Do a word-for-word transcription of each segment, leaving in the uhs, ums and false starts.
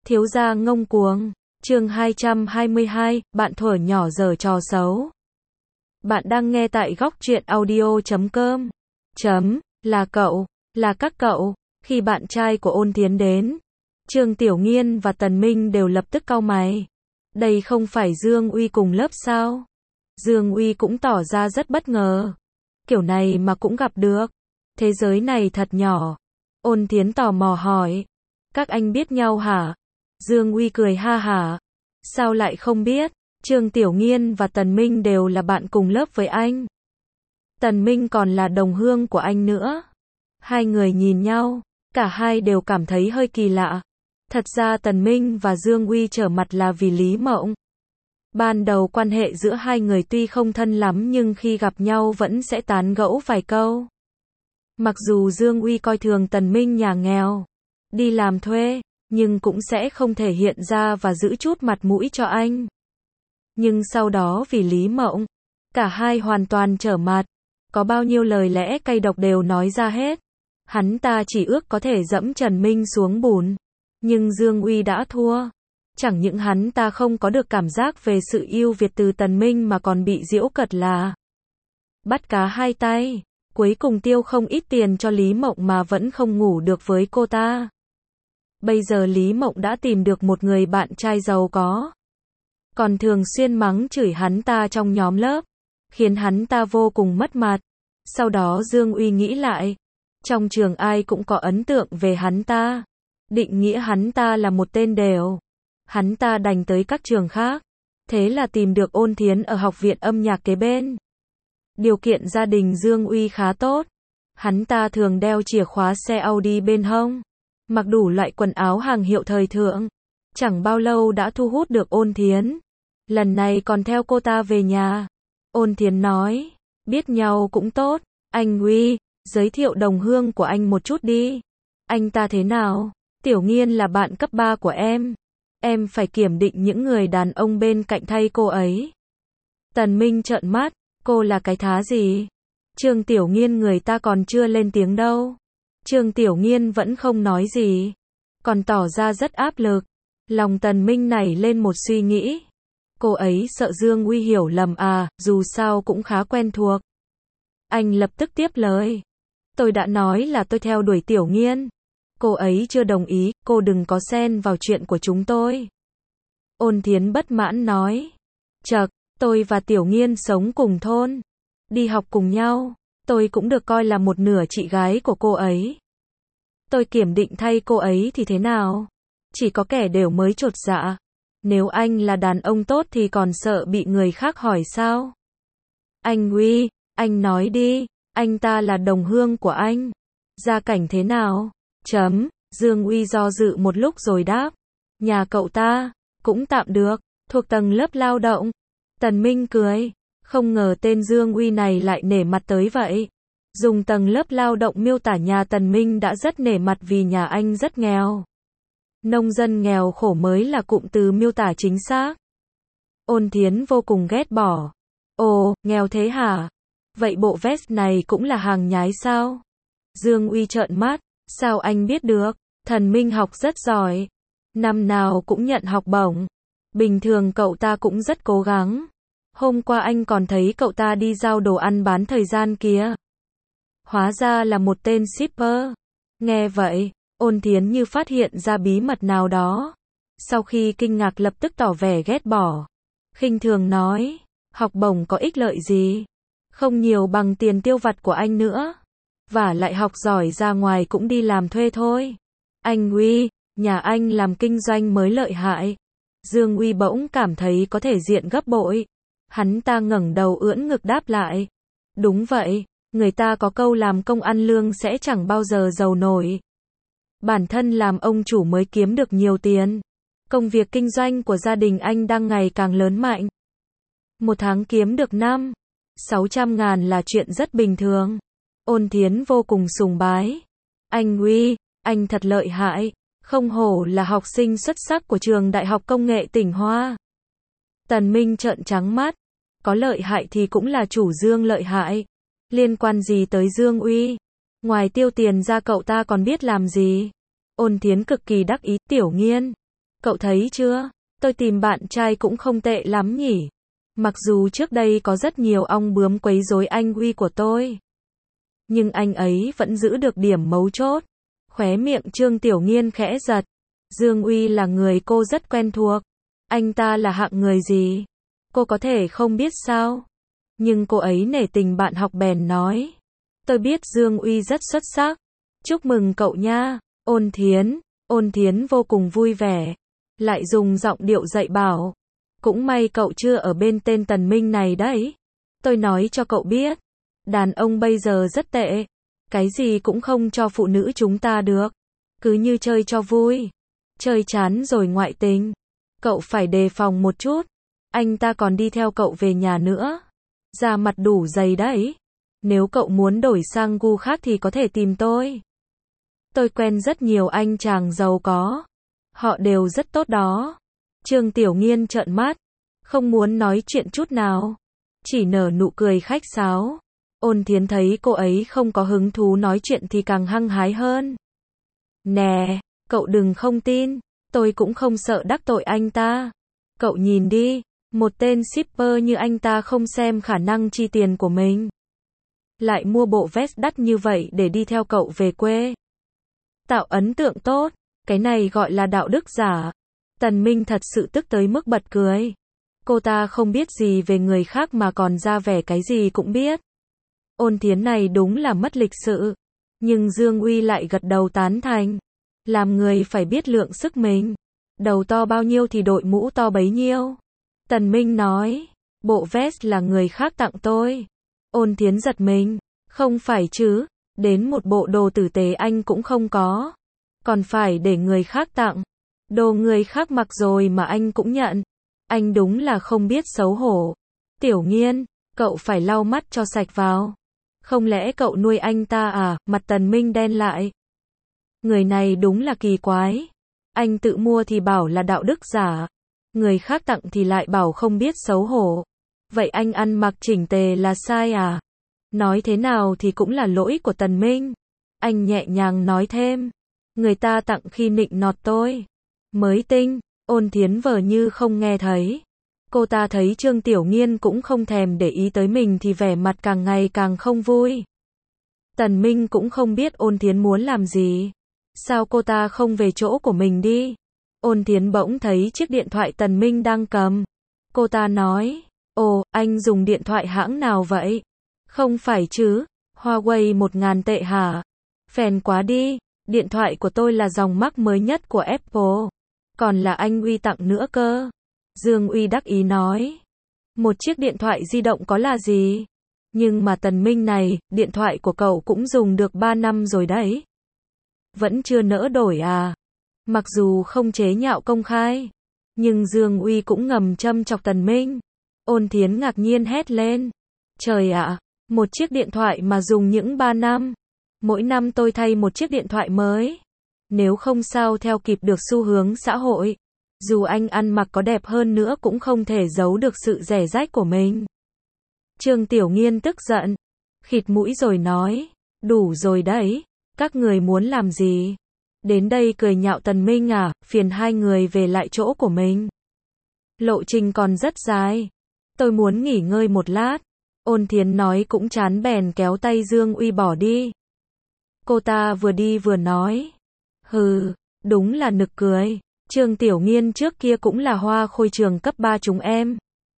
Thiếu gia ngông cuồng. Chương hai trăm hai mươi hai, bạn thuở nhỏ giở trò xấu. Bạn đang nghe tại góc truyện audio chấm com. Chấm, là cậu, là các cậu. Khi bạn trai của Ôn Thiến đến, Trương Tiểu Nghiên và Tần Minh đều lập tức cau mày. Đây không phải Dương Uy cùng lớp sao? Dương Uy cũng tỏ ra rất bất ngờ. Kiểu này mà cũng gặp được. Thế giới này thật nhỏ. Ôn Thiến tò mò hỏi. Các anh biết nhau hả? Dương Uy cười ha hả. Sao lại không biết? Trương Tiểu Nghiên và Tần Minh đều là bạn cùng lớp với anh. Tần Minh còn là đồng hương của anh nữa. Hai người nhìn nhau, cả hai đều cảm thấy hơi kỳ lạ. Thật ra Tần Minh và Dương Uy trở mặt là vì Lý Mộng. Ban đầu quan hệ giữa hai người tuy không thân lắm nhưng khi gặp nhau vẫn sẽ tán gẫu vài câu. Mặc dù Dương Uy coi thường Tần Minh nhà nghèo, đi làm thuê, nhưng cũng sẽ không thể hiện ra và giữ chút mặt mũi cho anh. Nhưng sau đó vì Lý Mộng, cả hai hoàn toàn trở mặt. Có bao nhiêu lời lẽ cay độc đều nói ra hết. Hắn ta chỉ ước có thể dẫm Trần Minh xuống bùn. Nhưng Dương Uy đã thua. Chẳng những hắn ta không có được cảm giác về sự yêu Việt từ Tần Minh mà còn bị giễu cợt là bắt cá hai tay. Cuối cùng tiêu không ít tiền cho Lý Mộng mà vẫn không ngủ được với cô ta. Bây giờ Lý Mộng đã tìm được một người bạn trai giàu có. Còn thường xuyên mắng chửi hắn ta trong nhóm lớp. Khiến hắn ta vô cùng mất mặt. Sau đó Dương Uy nghĩ lại. Trong trường ai cũng có ấn tượng về hắn ta. Định nghĩa hắn ta là một tên đều. Hắn ta đành tới các trường khác. Thế là tìm được Ôn Thiến ở học viện âm nhạc kế bên. Điều kiện gia đình Dương Uy khá tốt. Hắn ta thường đeo chìa khóa xe Audi bên hông. Mặc đủ loại quần áo hàng hiệu thời thượng. Chẳng bao lâu đã thu hút được Ôn Thiến. Lần này còn theo cô ta về nhà. Ôn Thiến nói, biết nhau cũng tốt. Anh Uy, giới thiệu đồng hương của anh một chút đi. Anh ta thế nào? Tiểu Nghiên là bạn cấp ba của em. Em phải kiểm định những người đàn ông bên cạnh thay cô ấy. Tần Minh trợn mắt, cô là cái thá gì? Trương Tiểu Nghiên người ta còn chưa lên tiếng đâu. Trương Tiểu Nghiên vẫn không nói gì. Còn tỏ ra rất áp lực. Lòng Tần Minh nảy lên một suy nghĩ. Cô ấy sợ Dương Uy hiểu lầm à, dù sao cũng khá quen thuộc. Anh lập tức tiếp lời. Tôi đã nói là tôi theo đuổi Tiểu Nghiên. Cô ấy chưa đồng ý, cô đừng có xen vào chuyện của chúng tôi. Ôn Thiến bất mãn nói. Chậc, tôi và Tiểu Nghiên sống cùng thôn. Đi học cùng nhau. Tôi cũng được coi là một nửa chị gái của cô ấy. Tôi kiểm định thay cô ấy thì thế nào? Chỉ có kẻ đều mới chột dạ. Nếu anh là đàn ông tốt thì còn sợ bị người khác hỏi sao? Anh Uy, anh nói đi, anh ta là đồng hương của anh. Gia cảnh thế nào? Chấm, Dương Uy do dự một lúc rồi đáp. Nhà cậu ta, cũng tạm được, thuộc tầng lớp lao động. Tần Minh cười, không ngờ tên Dương Uy này lại nể mặt tới vậy. Dùng tầng lớp lao động miêu tả nhà Tần Minh đã rất nể mặt vì nhà anh rất nghèo. Nông dân nghèo khổ mới là cụm từ miêu tả chính xác. Ôn Thiến vô cùng ghét bỏ. Ồ, nghèo thế hả? Vậy bộ vest này cũng là hàng nhái sao? Dương Uy trợn mắt. Sao anh biết được? Tần Minh học rất giỏi. Năm nào cũng nhận học bổng. Bình thường cậu ta cũng rất cố gắng. Hôm qua anh còn thấy cậu ta đi giao đồ ăn bán thời gian kia. Hóa ra là một tên shipper. Nghe vậy, Ôn Thiến như phát hiện ra bí mật nào đó. Sau khi kinh ngạc lập tức tỏ vẻ ghét bỏ. Khinh thường nói, học bổng có ích lợi gì? Không nhiều bằng tiền tiêu vặt của anh nữa. Và lại học giỏi ra ngoài cũng đi làm thuê thôi. Anh Uy, nhà anh làm kinh doanh mới lợi hại. Dương Uy bỗng cảm thấy có thể diện gấp bội. Hắn ta ngẩng đầu ưỡn ngực đáp lại. Đúng vậy, người ta có câu làm công ăn lương sẽ chẳng bao giờ giàu nổi. Bản thân làm ông chủ mới kiếm được nhiều tiền. Công việc kinh doanh của gia đình anh đang ngày càng lớn mạnh. Một tháng kiếm được năm, sáu trăm ngàn là chuyện rất bình thường. Ôn Thiến vô cùng sùng bái. Anh Uy, anh thật lợi hại. Không hổ là học sinh xuất sắc của trường Đại học Công nghệ tỉnh Hoa. Tần Minh trợn trắng mắt. Có lợi hại thì cũng là chủ Dương lợi hại. Liên quan gì tới Dương Uy? Ngoài tiêu tiền ra cậu ta còn biết làm gì? Ôn Thiến cực kỳ đắc ý. Tiểu Nghiên, Cậu thấy chưa? Tôi tìm bạn trai cũng không tệ lắm nhỉ. Mặc dù trước đây có rất nhiều ong bướm quấy rối anh Uy của tôi. Nhưng anh ấy vẫn giữ được điểm mấu chốt. Khóe miệng Trương Tiểu Nghiên khẽ giật. Dương Uy là người cô rất quen thuộc. Anh ta là hạng người gì? Cô có thể không biết sao? Nhưng cô ấy nể tình bạn học bèn nói. Tôi biết Dương Uy rất xuất sắc. Chúc mừng cậu nha. Ôn Thiến. Ôn Thiến vô cùng vui vẻ. Lại dùng giọng điệu dạy bảo. Cũng may cậu chưa ở bên tên Tần Minh này đấy. Tôi nói cho cậu biết. Đàn ông bây giờ rất tệ. Cái gì cũng không cho phụ nữ chúng ta được. Cứ như chơi cho vui. Chơi chán rồi ngoại tình. Cậu phải đề phòng một chút. Anh ta còn đi theo cậu về nhà nữa. Da mặt đủ dày đấy. Nếu cậu muốn đổi sang gu khác thì có thể tìm tôi. Tôi quen rất nhiều anh chàng giàu có. Họ đều rất tốt đó. Trương Tiểu Nghiên trợn mắt. Không muốn nói chuyện chút nào. Chỉ nở nụ cười khách sáo. Ôn Thiến thấy cô ấy không có hứng thú nói chuyện thì càng hăng hái hơn. Nè, cậu đừng không tin. Tôi cũng không sợ đắc tội anh ta. Cậu nhìn đi. Một tên shipper như anh ta không xem khả năng chi tiền của mình. Lại mua bộ vest đắt như vậy để đi theo cậu về quê. Tạo ấn tượng tốt. Cái này gọi là đạo đức giả. Tần Minh thật sự tức tới mức bật cười. Cô ta không biết gì về người khác mà còn ra vẻ cái gì cũng biết. Ôn Thiến này đúng là mất lịch sự. Nhưng Dương Uy lại gật đầu tán thành. Làm người phải biết lượng sức mình. Đầu to bao nhiêu thì đội mũ to bấy nhiêu. Tần Minh nói. Bộ vest là người khác tặng tôi. Ôn Thiến giật mình. Không phải chứ. Đến một bộ đồ tử tế anh cũng không có. Còn phải để người khác tặng. Đồ người khác mặc rồi mà anh cũng nhận. Anh đúng là không biết xấu hổ. Tiểu Nghiên, cậu phải lau mắt cho sạch vào. Không lẽ cậu nuôi anh ta à? Mặt Tần Minh đen lại. Người này đúng là kỳ quái. Anh tự mua thì bảo là đạo đức giả. Người khác tặng thì lại bảo không biết xấu hổ. Vậy anh ăn mặc chỉnh tề là sai à? Nói thế nào thì cũng là lỗi của Tần Minh. Anh nhẹ nhàng nói thêm. Người ta tặng khi nịnh nọt tôi. Mới tinh. Ôn Thiến vờ như không nghe thấy. Cô ta thấy Trương Tiểu Nghiên cũng không thèm để ý tới mình thì vẻ mặt càng ngày càng không vui. Tần Minh cũng không biết Ôn Thiến muốn làm gì. Sao cô ta không về chỗ của mình đi? Ôn Thiến bỗng thấy chiếc điện thoại Tần Minh đang cầm. Cô ta nói. Ồ, anh dùng điện thoại hãng nào vậy? Không phải chứ? Huawei một ngàn tệ hả? Phèn quá đi. Điện thoại của tôi là dòng Max mới nhất của Apple. Còn là anh Uy tặng nữa cơ. Dương Uy đắc ý nói. Một chiếc điện thoại di động có là gì? Nhưng mà Tần Minh này, điện thoại của cậu cũng dùng được ba năm rồi đấy. Vẫn chưa nỡ đổi à? Mặc dù không chế nhạo công khai. Nhưng Dương Uy cũng ngầm châm chọc Tần Minh. Ôn Thiến ngạc nhiên hét lên. Trời ạ, một chiếc điện thoại mà dùng những ba năm. Mỗi năm tôi thay một chiếc điện thoại mới. Nếu không sao theo kịp được xu hướng xã hội. Dù anh ăn mặc có đẹp hơn nữa cũng không thể giấu được sự rẻ rách của mình. Trương Tiểu Nghiên tức giận. Khịt mũi rồi nói. Đủ rồi đấy. Các người muốn làm gì? Đến đây cười nhạo Tần Minh à? Phiền hai người về lại chỗ của mình. Lộ trình còn rất dài. Tôi muốn nghỉ ngơi một lát. Ôn Thiến nói cũng chán bèn kéo tay Dương Uy bỏ đi. Cô ta vừa đi vừa nói. Hừ, đúng là nực cười. Trương Tiểu Nghiên trước kia cũng là hoa khôi trường cấp ba chúng em.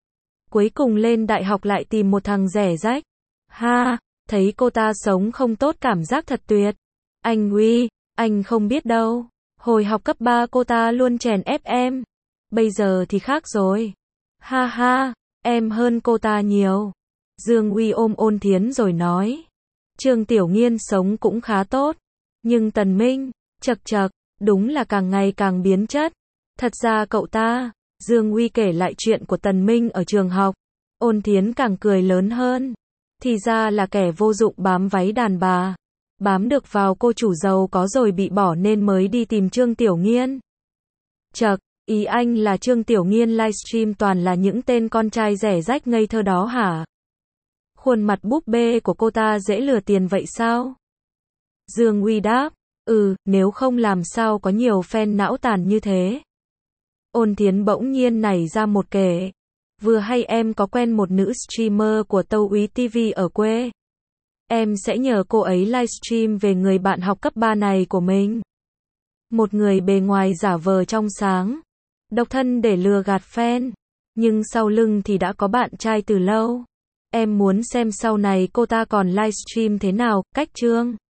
Cuối cùng lên đại học lại tìm một thằng rẻ rách. Ha, thấy cô ta sống không tốt cảm giác thật tuyệt. Anh Uy, anh không biết đâu. Hồi học cấp ba cô ta luôn chèn ép em. Bây giờ thì khác rồi. Ha ha, em hơn cô ta nhiều. Dương Uy ôm Ôn Thiến rồi nói. Trương Tiểu Nghiên sống cũng khá tốt. Nhưng Tần Minh, chật chật, đúng là càng ngày càng biến chất. Thật ra cậu ta, Dương Uy kể lại chuyện của Tần Minh ở trường học. Ôn Thiến càng cười lớn hơn. Thì ra là kẻ vô dụng bám váy đàn bà. Bám được vào cô chủ giàu có rồi bị bỏ nên mới đi tìm Trương Tiểu Nghiên. Chật, ý anh là Trương Tiểu Nghiên livestream toàn là những tên con trai rẻ rách ngây thơ đó hả? Khuôn mặt búp bê của cô ta dễ lừa tiền vậy sao? Dương Uy đáp. Ừ, nếu không làm sao có nhiều fan não tàn như thế. Ôn Thiến bỗng nhiên nảy ra một kể. Vừa hay em có quen một nữ streamer của Tâu Úy ti vi ở quê. Em sẽ nhờ cô ấy livestream về người bạn học cấp ba này của mình. Một người bề ngoài giả vờ trong sáng, độc thân để lừa gạt fan, nhưng sau lưng thì đã có bạn trai từ lâu. Em muốn xem sau này cô ta còn livestream thế nào, cách chương.